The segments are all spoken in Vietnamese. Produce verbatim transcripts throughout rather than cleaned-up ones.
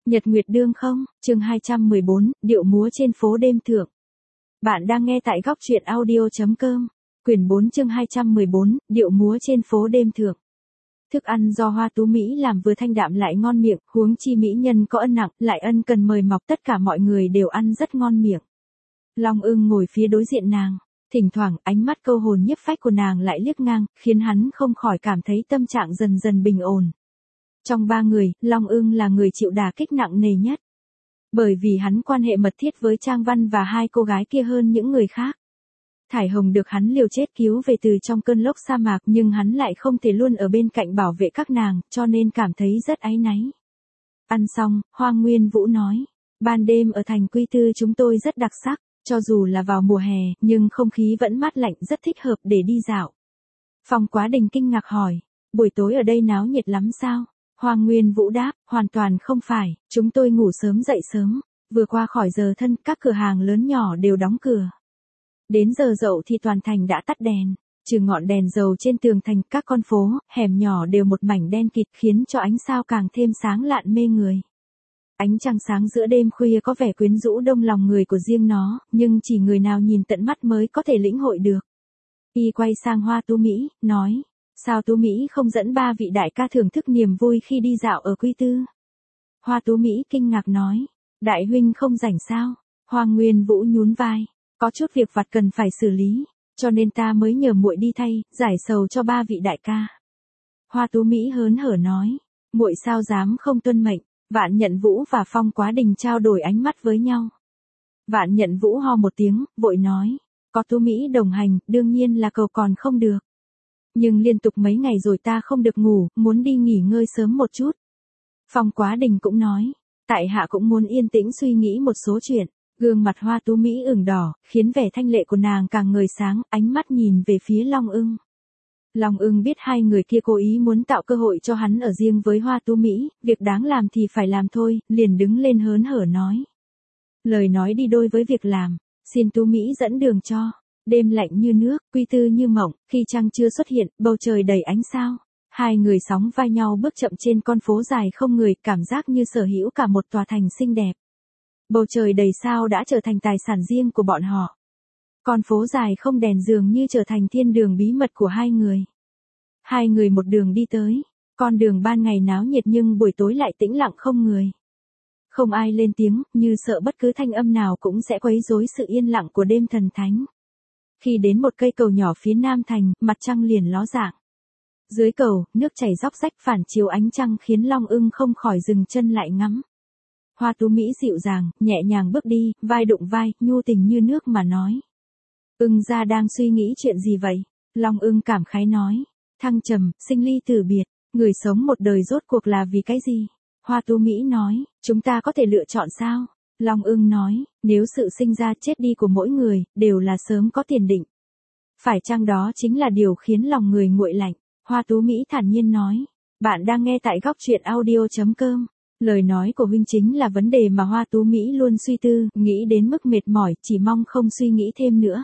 Nhật Nguyệt Đương không, chương hai trăm mười bốn, điệu múa trên phố đêm thượng. Bạn đang nghe tại góc truyện audio.com, quyển bốn chương hai trăm mười bốn, điệu múa trên phố đêm thượng. Thức ăn do Hoa Tú Mỹ làm vừa thanh đạm lại ngon miệng, huống chi mỹ nhân có ân nặng, lại ân cần mời mọc, tất cả mọi người đều ăn rất ngon miệng. Long Ưng ngồi phía đối diện nàng, thỉnh thoảng ánh mắt câu hồn nhiếp phách của nàng lại liếc ngang, khiến hắn không khỏi cảm thấy tâm trạng dần dần bình ổn. Trong ba người, Long Ưng là người chịu đả kích nặng nề nhất. Bởi vì hắn quan hệ mật thiết với Trang Văn và hai cô gái kia hơn những người khác. Thải Hồng được hắn liều chết cứu về từ trong cơn lốc sa mạc, nhưng hắn lại không thể luôn ở bên cạnh bảo vệ các nàng, cho nên cảm thấy rất áy náy. Ăn xong, Hoa Nguyên Vũ nói, ban đêm ở thành Quy Tư chúng tôi rất đặc sắc, cho dù là vào mùa hè, nhưng không khí vẫn mát lạnh, rất thích hợp để đi dạo. Phong Quá Đình kinh ngạc hỏi, buổi tối ở đây náo nhiệt lắm sao? Hoa Nguyên Vũ đáp, hoàn toàn không phải, chúng tôi ngủ sớm dậy sớm, vừa qua khỏi giờ thân, các cửa hàng lớn nhỏ đều đóng cửa. Đến giờ dậu thì toàn thành đã tắt đèn, trừ ngọn đèn dầu trên tường thành, các con phố, hẻm nhỏ đều một mảnh đen kịt, khiến cho ánh sao càng thêm sáng lạn mê người. Ánh trăng sáng giữa đêm khuya có vẻ quyến rũ đông lòng người của riêng nó, nhưng chỉ người nào nhìn tận mắt mới có thể lĩnh hội được. Y quay sang Hoa Tú Mỹ, nói, sao Tú Mỹ không dẫn ba vị đại ca thưởng thức niềm vui khi đi dạo ở Quy Tư? Hoa Tú Mỹ kinh ngạc nói, đại huynh không rảnh sao? Hoa Nguyên Vũ nhún vai, có chút việc vặt cần phải xử lý, cho nên ta mới nhờ muội đi thay, giải sầu cho ba vị đại ca. Hoa Tú Mỹ hớn hở nói, muội sao dám không tuân mệnh? Vạn Nhận Vũ và Phong Quá Đình trao đổi ánh mắt với nhau. Vạn Nhận Vũ ho một tiếng, vội nói, có Tú Mỹ đồng hành, đương nhiên là cầu còn không được. Nhưng liên tục mấy ngày rồi ta không được ngủ, muốn đi nghỉ ngơi sớm một chút. Phong Quá Đình cũng nói, tại hạ cũng muốn yên tĩnh suy nghĩ một số chuyện. Gương mặt Hoa Tú Mỹ ửng đỏ, khiến vẻ thanh lệ của nàng càng ngời sáng, ánh mắt nhìn về phía Long Ưng. Long Ưng biết hai người kia cố ý muốn tạo cơ hội cho hắn ở riêng với Hoa Tú Mỹ, việc đáng làm thì phải làm thôi, liền đứng lên hớn hở nói. Lời nói đi đôi với việc làm, xin Tú Mỹ dẫn đường cho. Đêm lạnh như nước, Quy Tư như mộng, khi trăng chưa xuất hiện, bầu trời đầy ánh sao. Hai người sóng vai nhau bước chậm trên con phố dài không người, cảm giác như sở hữu cả một tòa thành xinh đẹp. Bầu trời đầy sao đã trở thành tài sản riêng của bọn họ. Con phố dài không đèn dường như trở thành thiên đường bí mật của hai người. Hai người một đường đi tới, con đường ban ngày náo nhiệt nhưng buổi tối lại tĩnh lặng không người. Không ai lên tiếng, như sợ bất cứ thanh âm nào cũng sẽ quấy rối sự yên lặng của đêm thần thánh. Khi đến một cây cầu nhỏ phía nam thành, mặt trăng liền ló dạng. Dưới cầu, nước chảy róc rách phản chiếu ánh trăng khiến Long Ưng không khỏi dừng chân lại ngắm. Hoa Tú Mỹ dịu dàng, nhẹ nhàng bước đi, vai đụng vai, nhu tình như nước mà nói. Ưng gia đang suy nghĩ chuyện gì vậy? Long Ưng cảm khái nói. Thăng trầm, sinh ly tử biệt, người sống một đời rốt cuộc là vì cái gì? Hoa Tú Mỹ nói, chúng ta có thể lựa chọn sao? Long Ưng nói, nếu sự sinh ra chết đi của mỗi người, đều là sớm có tiền định. Phải chăng đó chính là điều khiến lòng người nguội lạnh? Hoa Tú Mỹ thản nhiên nói, bạn đang nghe tại góc truyện audio.com. Lời nói của huynh chính là vấn đề mà Hoa Tú Mỹ luôn suy tư, nghĩ đến mức mệt mỏi, chỉ mong không suy nghĩ thêm nữa.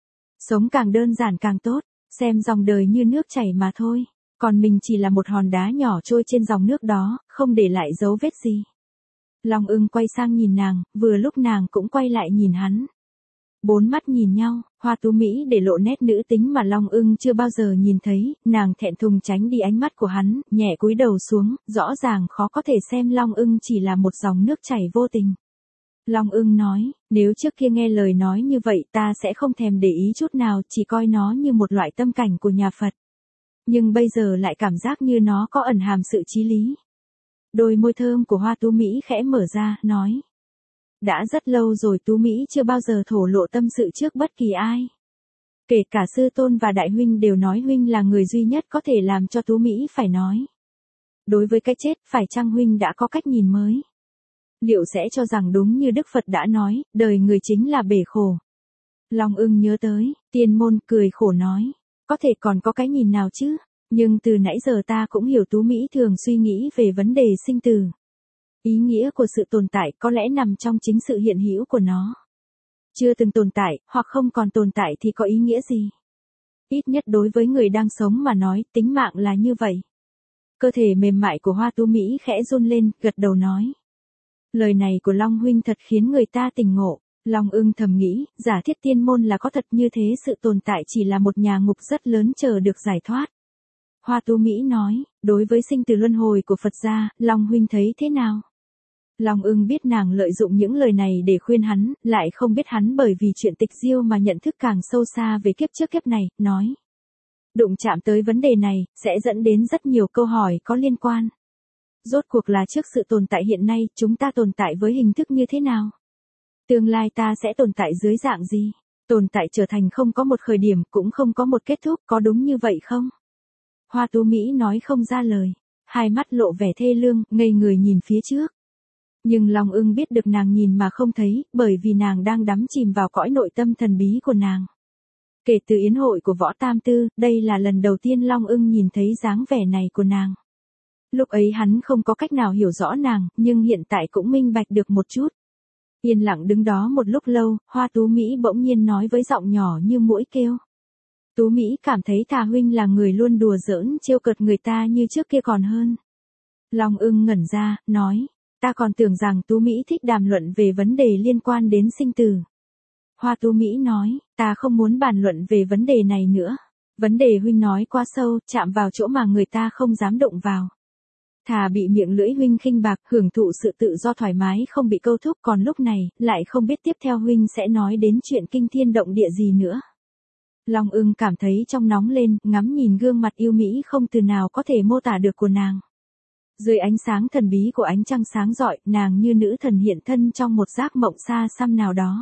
Sống càng đơn giản càng tốt, xem dòng đời như nước chảy mà thôi, còn mình chỉ là một hòn đá nhỏ trôi trên dòng nước đó, không để lại dấu vết gì. Long Ưng quay sang nhìn nàng, vừa lúc nàng cũng quay lại nhìn hắn. Bốn mắt nhìn nhau, Hoa Tú Mỹ để lộ nét nữ tính mà Long Ưng chưa bao giờ nhìn thấy, nàng thẹn thùng tránh đi ánh mắt của hắn, nhẹ cúi đầu xuống, rõ ràng khó có thể xem Long Ưng chỉ là một dòng nước chảy vô tình. Long Ưng nói, nếu trước kia nghe lời nói như vậy ta sẽ không thèm để ý chút nào, chỉ coi nó như một loại tâm cảnh của nhà Phật. Nhưng bây giờ lại cảm giác như nó có ẩn hàm sự chí lý. Đôi môi thơm của Hoa Tú Mỹ khẽ mở ra, nói. Đã rất lâu rồi Tú Mỹ chưa bao giờ thổ lộ tâm sự trước bất kỳ ai. Kể cả sư tôn và đại huynh đều nói huynh là người duy nhất có thể làm cho Tú Mỹ phải nói. Đối với cái chết, phải chăng huynh đã có cách nhìn mới? Liệu sẽ cho rằng đúng như Đức Phật đã nói, đời người chính là bể khổ? Long Ưng nhớ tới, Tiên Môn cười khổ nói, có thể còn có cái nhìn nào chứ? Nhưng từ nãy giờ ta cũng hiểu Tú Mỹ thường suy nghĩ về vấn đề sinh tử. Ý nghĩa của sự tồn tại có lẽ nằm trong chính sự hiện hữu của nó. Chưa từng tồn tại, hoặc không còn tồn tại thì có ý nghĩa gì? Ít nhất đối với người đang sống mà nói, tính mạng là như vậy. Cơ thể mềm mại của Hoa Tú Mỹ khẽ run lên, gật đầu nói. Lời này của Long huynh thật khiến người ta tỉnh ngộ. Long Ưng thầm nghĩ, giả thiết tiên môn là có thật như thế, sự tồn tại chỉ là một nhà ngục rất lớn chờ được giải thoát. Hoa Tú Mỹ nói, đối với sinh tử luân hồi của Phật gia, Long huynh thấy thế nào? Long Ưng biết nàng lợi dụng những lời này để khuyên hắn, lại không biết hắn bởi vì chuyện tịch diêu mà nhận thức càng sâu xa về kiếp trước kiếp này, nói. Đụng chạm tới vấn đề này, sẽ dẫn đến rất nhiều câu hỏi có liên quan. Rốt cuộc là trước sự tồn tại hiện nay, chúng ta tồn tại với hình thức như thế nào? Tương lai ta sẽ tồn tại dưới dạng gì? Tồn tại trở thành không có một khởi điểm, cũng không có một kết thúc, có đúng như vậy không? Hoa Tú Mỹ nói không ra lời, hai mắt lộ vẻ thê lương, ngây người nhìn phía trước. Nhưng Long Ưng biết được nàng nhìn mà không thấy, bởi vì nàng đang đắm chìm vào cõi nội tâm thần bí của nàng. Kể từ yến hội của Võ Tam Tư, đây là lần đầu tiên Long Ưng nhìn thấy dáng vẻ này của nàng. Lúc ấy hắn không có cách nào hiểu rõ nàng, nhưng hiện tại cũng minh bạch được một chút. Yên lặng đứng đó một lúc lâu, Hoa Tú Mỹ bỗng nhiên nói với giọng nhỏ như muỗi kêu. Tú Mỹ cảm thấy Thà huynh là người luôn đùa giỡn trêu cợt người ta như trước kia còn hơn. Long Ưng ngẩn ra, nói, ta còn tưởng rằng Tú Mỹ thích đàm luận về vấn đề liên quan đến sinh tử. Hoa Tú Mỹ nói, ta không muốn bàn luận về vấn đề này nữa. Vấn đề huynh nói quá sâu, chạm vào chỗ mà người ta không dám động vào. Thà bị miệng lưỡi huynh khinh bạc, hưởng thụ sự tự do thoải mái không bị câu thúc, còn lúc này, lại không biết tiếp theo huynh sẽ nói đến chuyện kinh thiên động địa gì nữa. Long Ưng cảm thấy trong nóng lên, ngắm nhìn gương mặt yêu mỹ không từ nào có thể mô tả được của nàng. Dưới ánh sáng thần bí của ánh trăng sáng rọi, nàng như nữ thần hiện thân trong một giấc mộng xa xăm nào đó.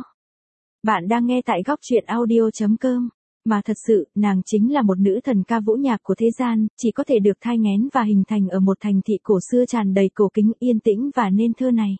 Bạn đang nghe tại góc truyện audio chấm com. Mà thật sự, nàng chính là một nữ thần ca vũ nhạc của thế gian, chỉ có thể được thai nghén và hình thành ở một thành thị cổ xưa tràn đầy cổ kính, yên tĩnh và nên thơ này.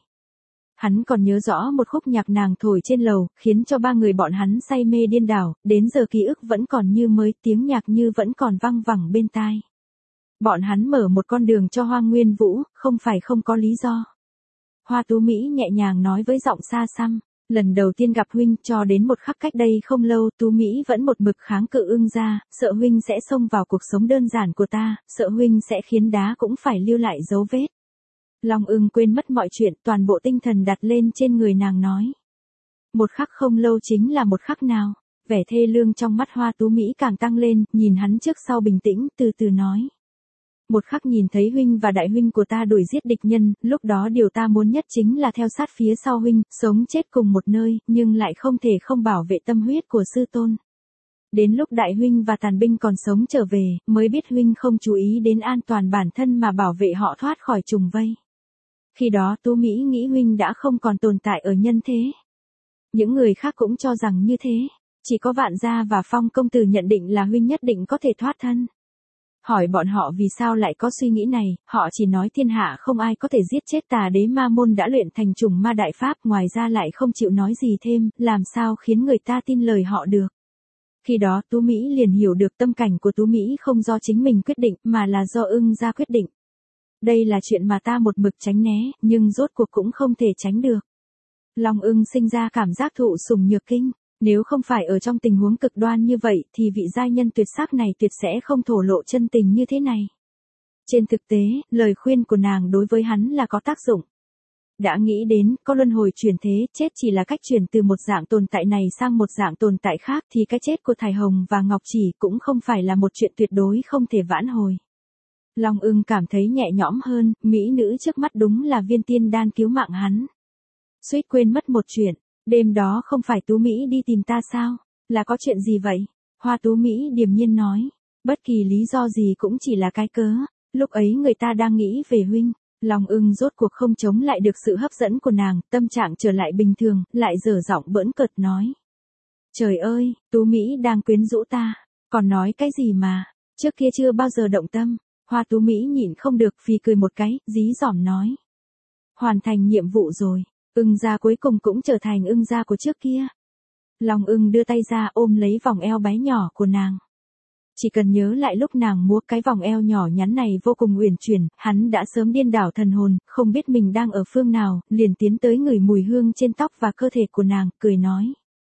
Hắn còn nhớ rõ một khúc nhạc nàng thổi trên lầu, khiến cho ba người bọn hắn say mê điên đảo, đến giờ ký ức vẫn còn như mới, tiếng nhạc như vẫn còn văng vẳng bên tai. Bọn hắn mở một con đường cho Hoa Nguyên Vũ, không phải không có lý do. Hoa Tú Mỹ nhẹ nhàng nói với giọng xa xăm. Lần đầu tiên gặp huynh, cho đến một khắc cách đây không lâu, Tú Mỹ vẫn một mực kháng cự Ưng gia, sợ huynh sẽ xông vào cuộc sống đơn giản của ta, sợ huynh sẽ khiến đá cũng phải lưu lại dấu vết. Long Ưng quên mất mọi chuyện, toàn bộ tinh thần đặt lên trên người nàng nói. Một khắc không lâu chính là một khắc nào? Vẻ thê lương trong mắt Hoa Tú Mỹ càng tăng lên, nhìn hắn trước sau bình tĩnh, từ từ nói. Một khắc nhìn thấy huynh và đại huynh của ta đuổi giết địch nhân, lúc đó điều ta muốn nhất chính là theo sát phía sau huynh, sống chết cùng một nơi, nhưng lại không thể không bảo vệ tâm huyết của sư tôn. Đến lúc đại huynh và tàn binh còn sống trở về, mới biết huynh không chú ý đến an toàn bản thân mà bảo vệ họ thoát khỏi trùng vây. Khi đó Tú Mỹ nghĩ huynh đã không còn tồn tại ở nhân thế. Những người khác cũng cho rằng như thế, chỉ có Vạn Gia và Phong công tử nhận định là huynh nhất định có thể thoát thân. Hỏi bọn họ vì sao lại có suy nghĩ này, họ chỉ nói thiên hạ không ai có thể giết chết Tà Đế Ma Môn đã luyện thành trùng ma đại pháp, ngoài ra lại không chịu nói gì thêm, làm sao khiến người ta tin lời họ được. Khi đó Tú Mỹ liền hiểu được tâm cảnh của Tú Mỹ không do chính mình quyết định, mà là do Ưng gia quyết định. Đây là chuyện mà ta một mực tránh né, nhưng rốt cuộc cũng không thể tránh được. Long Ưng sinh ra cảm giác thụ sủng nhược kinh. Nếu không phải ở trong tình huống cực đoan như vậy thì vị giai nhân tuyệt sắc này tuyệt sẽ không thổ lộ chân tình như thế này. Trên thực tế, lời khuyên của nàng đối với hắn là có tác dụng. Đã nghĩ đến, có luân hồi chuyển thế, chết chỉ là cách chuyển từ một dạng tồn tại này sang một dạng tồn tại khác thì cái chết của Thải Hồng và Ngọc Chỉ cũng không phải là một chuyện tuyệt đối không thể vãn hồi. Long Ưng cảm thấy nhẹ nhõm hơn, mỹ nữ trước mắt đúng là viên tiên đan cứu mạng hắn. Suýt quên mất một chuyện. Đêm đó không phải Tú Mỹ đi tìm ta sao? Là có chuyện gì vậy? Hoa Tú Mỹ điềm nhiên nói. Bất kỳ lý do gì cũng chỉ là cái cớ. Lúc ấy người ta đang nghĩ về huynh. Long Ưng rốt cuộc không chống lại được sự hấp dẫn của nàng, tâm trạng trở lại bình thường, lại dở giọng bỡn cợt nói. Trời ơi, Tú Mỹ đang quyến rũ ta. Còn nói cái gì mà, trước kia chưa bao giờ động tâm. Hoa Tú Mỹ nhịn không được phì cười một cái, dí dỏm nói. Hoàn thành nhiệm vụ rồi. Ưng gia cuối cùng cũng trở thành Ưng gia của trước kia. Long Ưng đưa tay ra ôm lấy vòng eo bé nhỏ của nàng. Chỉ cần nhớ lại lúc nàng múa cái vòng eo nhỏ nhắn này vô cùng uyển chuyển, hắn đã sớm điên đảo thần hồn, không biết mình đang ở phương nào, liền tiến tới ngửi mùi hương trên tóc và cơ thể của nàng, cười nói.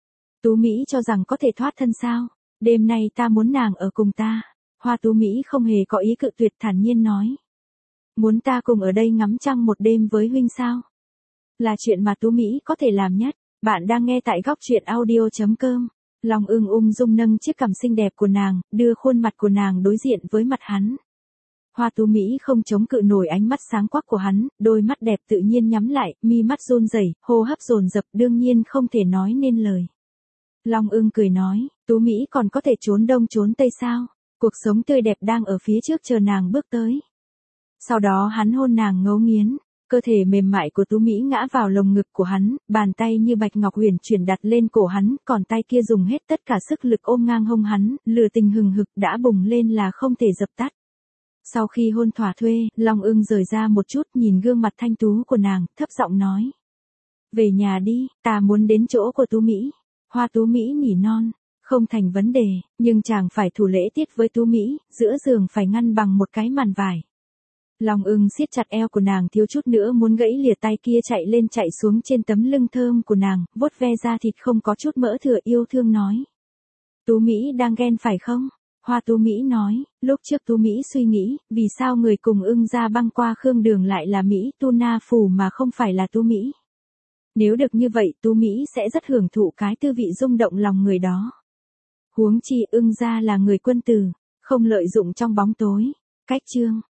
Tú Mỹ cho rằng có thể thoát thân sao? Đêm nay ta muốn nàng ở cùng ta. Hoa Tú Mỹ không hề có ý cự tuyệt, thản nhiên nói. Muốn ta cùng ở đây ngắm trăng một đêm với huynh sao? Là chuyện mà Tú Mỹ có thể làm nhất. Bạn đang nghe tại góc truyện audio chấm com. Long Ưng ung dung nâng chiếc cằm xinh đẹp của nàng, đưa khuôn mặt của nàng đối diện với mặt hắn. Hoa Tú Mỹ không chống cự nổi ánh mắt sáng quắc của hắn, đôi mắt đẹp tự nhiên nhắm lại, mi mắt run rẩy, hô hấp dồn dập, đương nhiên không thể nói nên lời. Long Ưng cười nói, Tú Mỹ còn có thể trốn đông trốn tây sao? Cuộc sống tươi đẹp đang ở phía trước chờ nàng bước tới. Sau đó hắn hôn nàng ngấu nghiến, cơ thể mềm mại của Tú Mỹ ngã vào lồng ngực của hắn, bàn tay như bạch ngọc huyền chuyển đặt lên cổ hắn, còn tay kia dùng hết tất cả sức lực ôm ngang hông hắn, lửa tình hừng hực đã bùng lên là không thể dập tắt. Sau khi hôn thỏa thuê, Long Ưng rời ra một chút nhìn gương mặt thanh tú của nàng, thấp giọng nói. Về nhà đi, ta muốn đến chỗ của Tú Mỹ. Hoa Tú Mỹ nỉ non, không thành vấn đề, nhưng chàng phải thủ lễ tiết với Tú Mỹ, giữa giường phải ngăn bằng một cái màn vải. Long Ưng siết chặt eo của nàng thiếu chút nữa muốn gãy lìa tay kia chạy lên chạy xuống trên tấm lưng thơm của nàng, vuốt ve da thịt không có chút mỡ thừa yêu thương nói. Tú Mỹ đang ghen phải không? Hoa Tú Mỹ nói, lúc trước Tú Mỹ suy nghĩ, vì sao người cùng Ưng ra băng qua Khương Đường lại là Mỹ Tu Na Phủ mà không phải là Tú Mỹ. Nếu được như vậy Tú Mỹ sẽ rất hưởng thụ cái tư vị rung động lòng người đó. Huống chi Ưng ra là người quân tử, không lợi dụng trong bóng tối. Cách chương